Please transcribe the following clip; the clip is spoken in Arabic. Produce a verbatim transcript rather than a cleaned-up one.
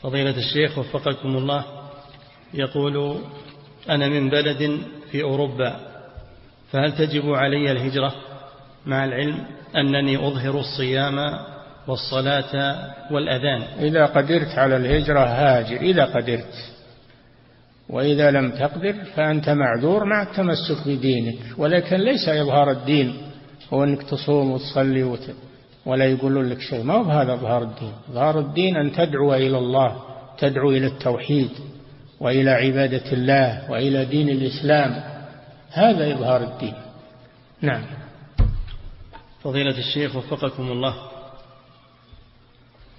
فضيلة الشيخ وفقكم الله، يقول: أنا من بلد في أوروبا، فهل تجب علي الهجرة مع العلم أنني أظهر الصيام والصلاة والأذان؟ إذا قدرت على الهجرة هاجر إذا قدرت، وإذا لم تقدر فأنت معذور مع التمسك بدينك، ولكن ليس إظهار الدين هو أنك تصوم وتصلي وت... ولا يقولون لك شيء، ما هو هذا إظهار الدين. إظهار الدين أن تدعو إلى الله، تدعو إلى التوحيد وإلى عبادة الله وإلى دين الإسلام، هذا إظهار الدين. نعم. فضيلة الشيخ وفقكم الله،